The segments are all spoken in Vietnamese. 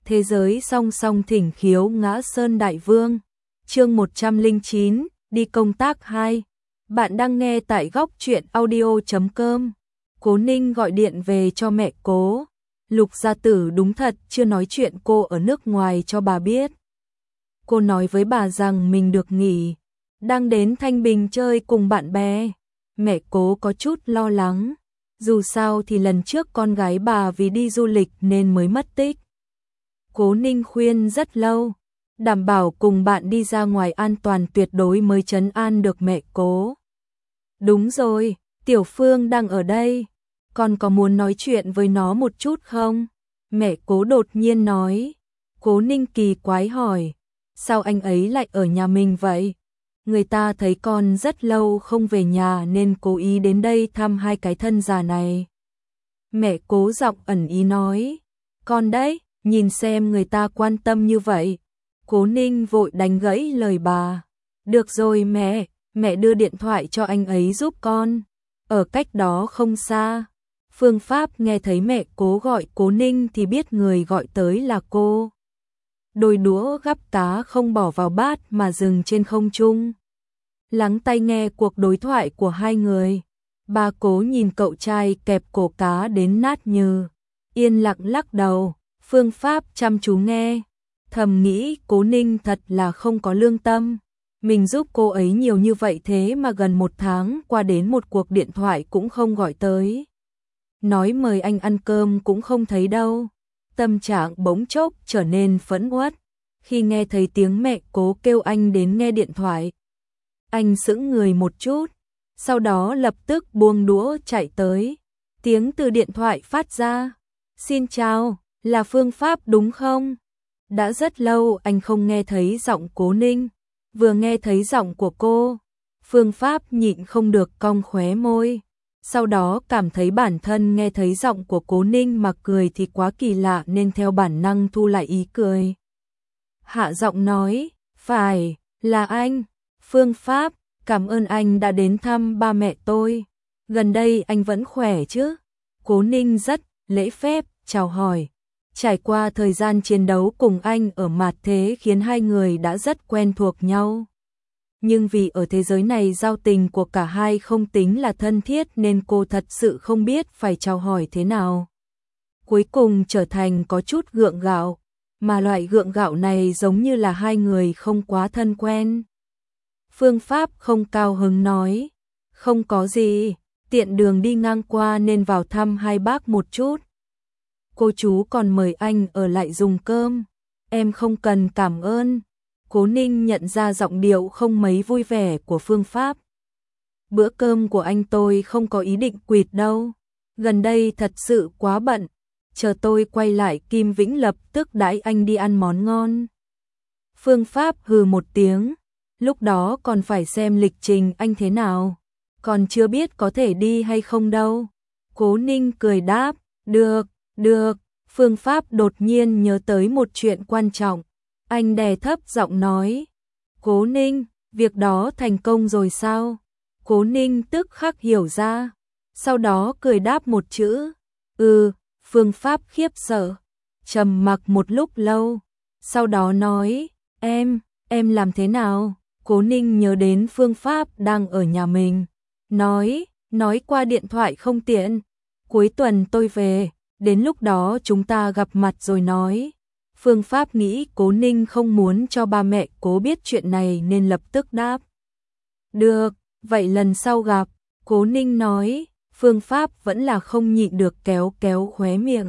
Thế giới song song thỉnh khiếu ngã sơn đại vương. Chương 109, đi công tác 2. Bạn đang nghe tại góc truyện audio.com. Cố Ninh gọi điện về cho mẹ Cố. Lục gia tử đúng thật chưa nói chuyện cô ở nước ngoài cho bà biết. Cô nói với bà rằng mình được nghỉ, đang đến Thanh Bình chơi cùng bạn bè. Mẹ Cố có chút lo lắng, dù sao thì lần trước con gái bà vì đi du lịch nên mới mất tích. Cố Ninh khuyên rất lâu, đảm bảo cùng bạn đi ra ngoài an toàn tuyệt đối mới trấn an được mẹ Cố. Đúng rồi, Tiểu Phương đang ở đây, con có muốn nói chuyện với nó một chút không? Mẹ Cố đột nhiên nói. Cố Ninh kỳ quái hỏi, sao anh ấy lại ở nhà mình vậy? Người ta thấy con rất lâu không về nhà nên cố ý đến đây thăm hai cái thân già này. Mẹ Cố giọng ẩn ý nói, con đấy, nhìn xem người ta quan tâm như vậy. Cố Ninh vội đánh gãy lời bà. Được rồi mẹ đưa điện thoại cho anh ấy giúp con. Ở cách đó không xa. Phương Pháp nghe thấy mẹ Cố gọi Cố Ninh thì biết người gọi tới là cô. Đôi đũa gắp cá không bỏ vào bát mà dừng trên không trung. Lắng tai nghe cuộc đối thoại của hai người. Bà Cố nhìn cậu trai kẹp cổ cá đến nát như, yên lặng lắc đầu. Phương Pháp chăm chú nghe, thầm nghĩ Cố Ninh thật là không có lương tâm. Mình giúp cô ấy nhiều như vậy thế mà gần 1 tháng qua đến một cuộc điện thoại cũng không gọi tới. Nói mời anh ăn cơm cũng không thấy đâu. Tâm trạng bỗng chốc trở nên phẫn uất khi nghe thấy tiếng mẹ Cố kêu anh đến nghe điện thoại. Anh sững người một chút, sau đó lập tức buông đũa chạy tới. Tiếng từ điện thoại phát ra. Xin chào, là Phương Pháp đúng không? Đã rất lâu anh không nghe thấy giọng Cố Ninh. Vừa nghe thấy giọng của cô, Phương Pháp nhịn không được cong khóe môi. Sau đó cảm thấy bản thân nghe thấy giọng của Cố Ninh mà cười thì quá kỳ lạ nên theo bản năng thu lại ý cười. Hạ giọng nói, phải, là anh. Phương Pháp, cảm ơn anh đã đến thăm ba mẹ tôi. Gần đây anh vẫn khỏe chứ? Cố Ninh rất lễ phép chào hỏi. Trải qua thời gian chiến đấu cùng anh ở Mạt Thế khiến hai người đã rất quen thuộc nhau. Nhưng vì ở thế giới này giao tình của cả hai không tính là thân thiết nên cô thật sự không biết phải chào hỏi thế nào. Cuối cùng trở thành có chút gượng gạo, mà loại gượng gạo này giống như là hai người không quá thân quen. Phương Pháp không cao hứng nói, không có gì, tiện đường đi ngang qua nên vào thăm hai bác một chút. Cô chú còn mời anh ở lại dùng cơm, em không cần cảm ơn. Cố Ninh nhận ra giọng điệu không mấy vui vẻ của Phương Pháp. Bữa cơm của anh tôi không có ý định quỵt đâu, gần đây thật sự quá bận, chờ tôi quay lại Kim Vĩnh lập tức đãi anh đi ăn món ngon. Phương Pháp hừ một tiếng, lúc đó còn phải xem lịch trình anh thế nào, còn chưa biết có thể đi hay không đâu. Cố Ninh cười đáp, được. Phương Pháp đột nhiên nhớ tới một chuyện quan trọng. Anh đè thấp giọng nói, Cố Ninh, việc đó thành công rồi sao? Cố Ninh tức khắc hiểu ra, sau đó cười đáp một chữ, Phương Pháp khiếp sợ, trầm mặc một lúc lâu, sau đó nói, em làm thế nào? Cố Ninh nhớ đến Phương Pháp đang ở nhà mình, nói qua điện thoại không tiện, cuối tuần tôi về. Đến lúc đó chúng ta gặp mặt rồi nói. Phương Pháp nghĩ Cố Ninh không muốn cho ba mẹ Cố biết chuyện này nên lập tức đáp. Được, vậy lần sau gặp. Cố Ninh nói. Phương Pháp vẫn là không nhịn được kéo khóe miệng.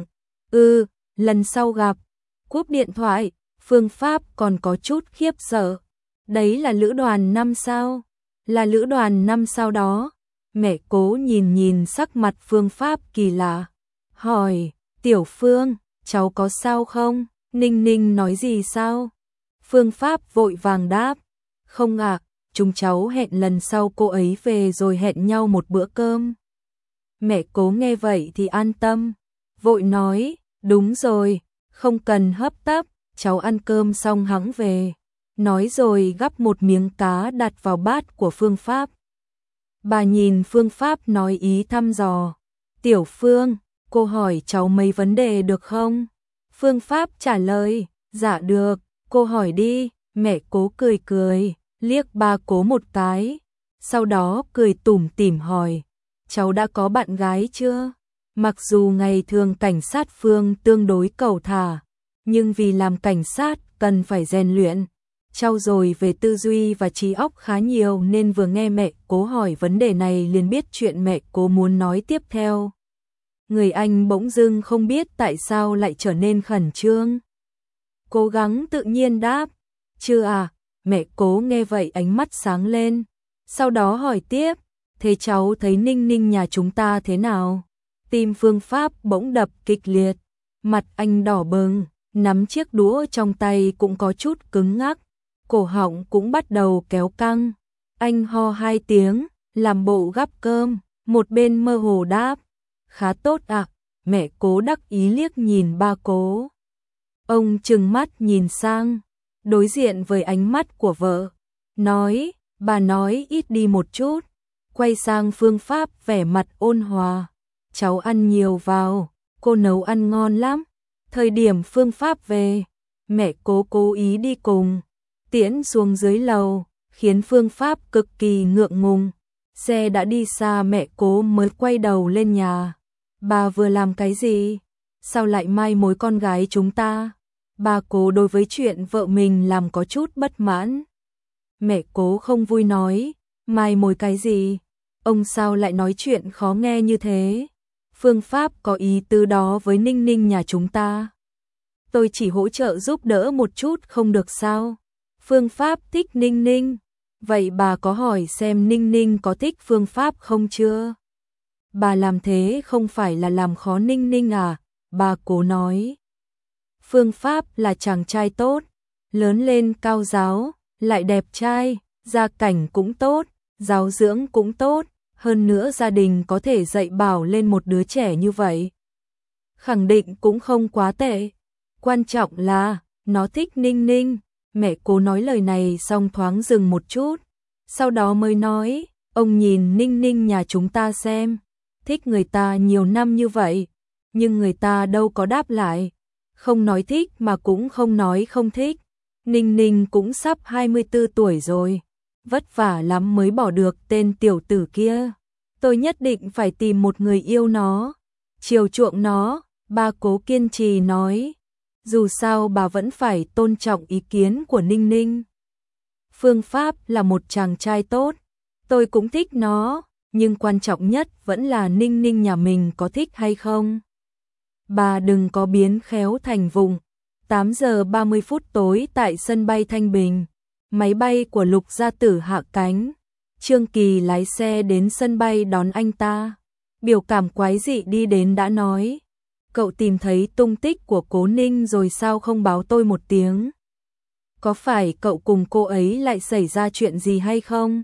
Lần sau gặp. Cúp điện thoại, Phương Pháp còn có chút khiếp sợ. Đấy là lữ đoàn 5 sao? Là lữ đoàn 5 sao đó. Mẹ Cố nhìn sắc mặt Phương Pháp kỳ lạ. Hỏi, Tiểu Phương, cháu có sao không? Ninh nói gì sao? Phương Pháp vội vàng đáp, không ạ, chúng cháu hẹn lần sau cô ấy về rồi hẹn nhau một bữa cơm. Mẹ Cố nghe vậy thì an tâm, vội nói, đúng rồi, không cần hấp tấp, cháu ăn cơm xong hẵng về. Nói rồi gắp một miếng cá đặt vào bát của Phương Pháp. Bà nhìn Phương Pháp nói ý thăm dò, Tiểu Phương, cô hỏi cháu mấy vấn đề được không? Phương Pháp trả lời, dạ được, cô hỏi đi. Mẹ Cố cười cười, liếc ba Cố một cái, sau đó cười tủm tỉm hỏi, cháu đã có bạn gái chưa? Mặc dù ngày thường cảnh sát Phương tương đối cẩu thả, nhưng vì làm cảnh sát cần phải rèn luyện, trau dồi về tư duy và trí óc khá nhiều nên vừa nghe mẹ Cố hỏi vấn đề này liền biết chuyện mẹ Cố muốn nói tiếp theo. Người anh bỗng dưng không biết tại sao lại trở nên khẩn trương. Cố gắng tự nhiên đáp, chưa à. Mẹ Cố nghe vậy ánh mắt sáng lên, sau đó hỏi tiếp, thế cháu thấy Ninh Ninh nhà chúng ta thế nào? Tim Phương Pháp bỗng đập kịch liệt, mặt anh đỏ bừng, nắm chiếc đũa trong tay cũng có chút cứng ngắc, cổ họng cũng bắt đầu kéo căng. Anh ho 2 tiếng, làm bộ gắp cơm, một bên mơ hồ đáp, khá tốt ạ. Mẹ Cố đắc ý liếc nhìn ba Cố. Ông trừng mắt nhìn sang, đối diện với ánh mắt của vợ, nói, bà nói ít đi một chút, quay sang Phương Pháp vẻ mặt ôn hòa, cháu ăn nhiều vào, cô nấu ăn ngon lắm. Thời điểm Phương Pháp về, mẹ Cố cố ý đi cùng, tiễn xuống dưới lầu, khiến Phương Pháp cực kỳ ngượng ngùng. Xe đã đi xa mẹ Cố mới quay đầu lên nhà. Bà vừa làm cái gì? Sao lại mai mối con gái chúng ta? Bà Cố đối với chuyện vợ mình làm có chút bất mãn. Mẹ Cố không vui nói, mai mối cái gì? Ông sao lại nói chuyện khó nghe như thế? Phương Pháp có ý tứ đó với Ninh Ninh nhà chúng ta. Tôi chỉ hỗ trợ giúp đỡ một chút không được sao? Phương Pháp thích Ninh Ninh. Vậy bà có hỏi xem Ninh Ninh có thích Phương Pháp không chưa? Bà làm thế không phải là làm khó Ninh Ninh à? Bà Cố nói. Phương Pháp là chàng trai tốt, lớn lên cao ráo, lại đẹp trai, gia cảnh cũng tốt, giáo dưỡng cũng tốt, hơn nữa gia đình có thể dạy bảo lên một đứa trẻ như vậy. Khẳng định cũng không quá tệ. Quan trọng là, nó thích Ninh Ninh. Mẹ Cố nói lời này xong thoáng dừng một chút, sau đó mới nói, ông nhìn Ninh Ninh nhà chúng ta xem, thích người ta nhiều năm như vậy, nhưng người ta đâu có đáp lại, không nói thích mà cũng không nói không thích. Ninh Ninh cũng sắp 24 tuổi rồi, vất vả lắm mới bỏ được tên tiểu tử kia. Tôi nhất định phải tìm một người yêu nó, chiều chuộng nó, ba Cố kiên trì nói. Dù sao bà vẫn phải tôn trọng ý kiến của Ninh Ninh. Phương Pháp là một chàng trai tốt, tôi cũng thích nó, nhưng quan trọng nhất vẫn là Ninh Ninh nhà mình có thích hay không. Bà đừng có biến khéo thành vụng. 8 giờ 30 phút tối tại sân bay Thanh Bình, máy bay của Lục Gia Tử hạ cánh. Trương Kỳ lái xe đến sân bay đón anh ta. Biểu cảm quái dị đi đến đã nói, cậu tìm thấy tung tích của Cố Ninh rồi sao không báo tôi một tiếng? Có phải cậu cùng cô ấy lại xảy ra chuyện gì hay không?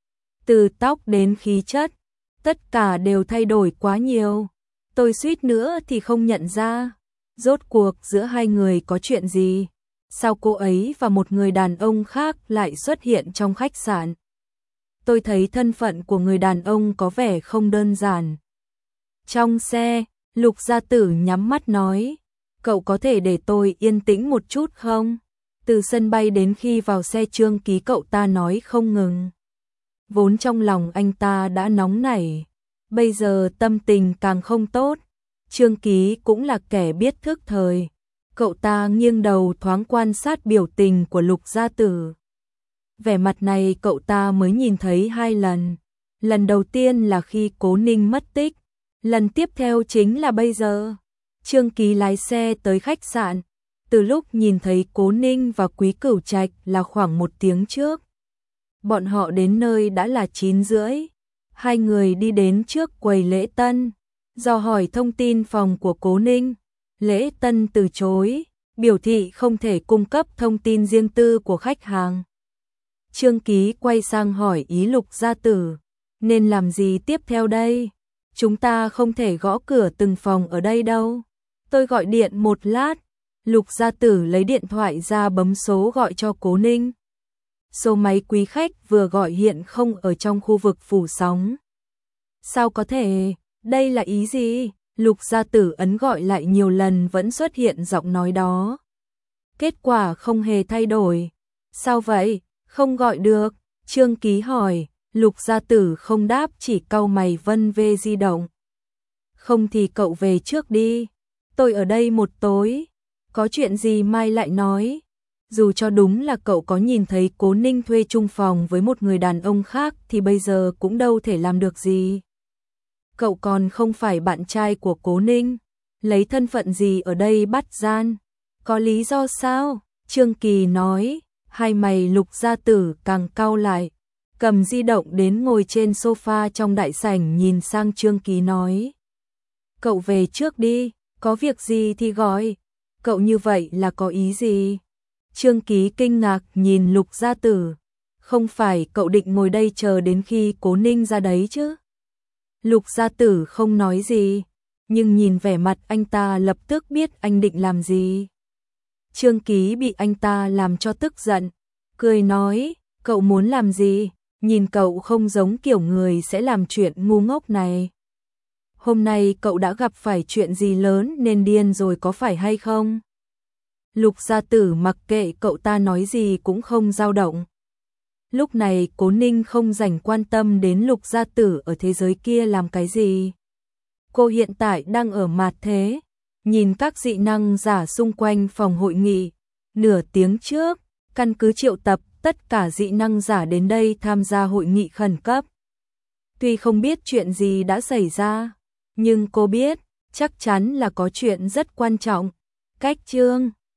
Từ tóc đến khí chất, tất cả đều thay đổi quá nhiều. Tôi suýt nữa thì không nhận ra. Rốt cuộc giữa hai người có chuyện gì? Sao cô ấy và một người đàn ông khác lại xuất hiện trong khách sạn? Tôi thấy thân phận của người đàn ông có vẻ không đơn giản. Trong xe, Lục Gia Tử nhắm mắt nói, cậu có thể để tôi yên tĩnh một chút không? Từ sân bay đến khi vào xe Trương Ký cậu ta nói không ngừng. Vốn trong lòng anh ta đã nóng nảy, bây giờ tâm tình càng không tốt. Trương Ký cũng là kẻ biết thức thời. Cậu ta nghiêng đầu thoáng quan sát biểu tình của Lục Gia Tử. Vẻ mặt này cậu ta mới nhìn thấy 2 lần. Lần đầu tiên là khi Cố Ninh mất tích. Lần tiếp theo chính là bây giờ. Trương Ký lái xe tới khách sạn. Từ lúc nhìn thấy Cố Ninh và Quý Cửu Trạch là khoảng 1 tiếng trước. Bọn họ đến nơi đã là 9 rưỡi. Hai người đi đến trước quầy lễ tân, dò hỏi thông tin phòng của Cố Ninh. Lễ tân từ chối, biểu thị không thể cung cấp thông tin riêng tư của khách hàng. Trương Ký quay sang hỏi ý Lục Gia Tử, nên làm gì tiếp theo đây? Chúng ta không thể gõ cửa từng phòng ở đây đâu. Tôi gọi điện một lát. Lục Gia Tử lấy điện thoại ra bấm số gọi cho Cố Ninh. Số máy quý khách vừa gọi hiện không ở trong khu vực phủ sóng. Sao có thể? Đây là ý gì? Lục gia tử ấn gọi lại nhiều lần vẫn xuất hiện giọng nói đó. Kết quả không hề thay đổi. Sao vậy? Không gọi được. Trương Ký hỏi. Lục gia tử không đáp, chỉ cau mày vân vê di động. Không thì cậu về trước đi. Tôi ở đây một tối. Có chuyện gì mai lại nói. Dù cho đúng là cậu có nhìn thấy Cố Ninh thuê chung phòng với một người đàn ông khác thì bây giờ cũng đâu thể làm được gì. Cậu còn không phải bạn trai của Cố Ninh. Lấy thân phận gì ở đây bắt gian? Có lý do sao? Trương Kỳ nói. Hai mày Lục gia tử càng cau lại. Cầm di động đến ngồi trên sofa trong đại sảnh nhìn sang Trương Ký nói. Cậu về trước đi, có việc gì thì gọi. Cậu như vậy là có ý gì? Trương Ký kinh ngạc nhìn Lục gia tử. Không phải cậu định ngồi đây chờ đến khi Cố Ninh ra đấy chứ? Lục gia tử không nói gì, nhưng nhìn vẻ mặt anh ta lập tức biết anh định làm gì. Trương Ký bị anh ta làm cho tức giận, cười nói, cậu muốn làm gì? Nhìn cậu không giống kiểu người sẽ làm chuyện ngu ngốc này. Hôm nay cậu đã gặp phải chuyện gì lớn nên điên rồi có phải hay không? Lục gia tử mặc kệ cậu ta nói gì cũng không dao động. Lúc này Cố Ninh không rảnh quan tâm đến Lục gia tử ở thế giới kia làm cái gì. Cô hiện tại đang ở mạt thế, nhìn các dị năng giả xung quanh phòng hội nghị. Nửa tiếng trước, căn cứ triệu tập tất cả dị năng giả đến đây tham gia hội nghị khẩn cấp. Tuy không biết chuyện gì đã xảy ra, nhưng cô biết chắc chắn là có chuyện rất quan trọng. Cách Trương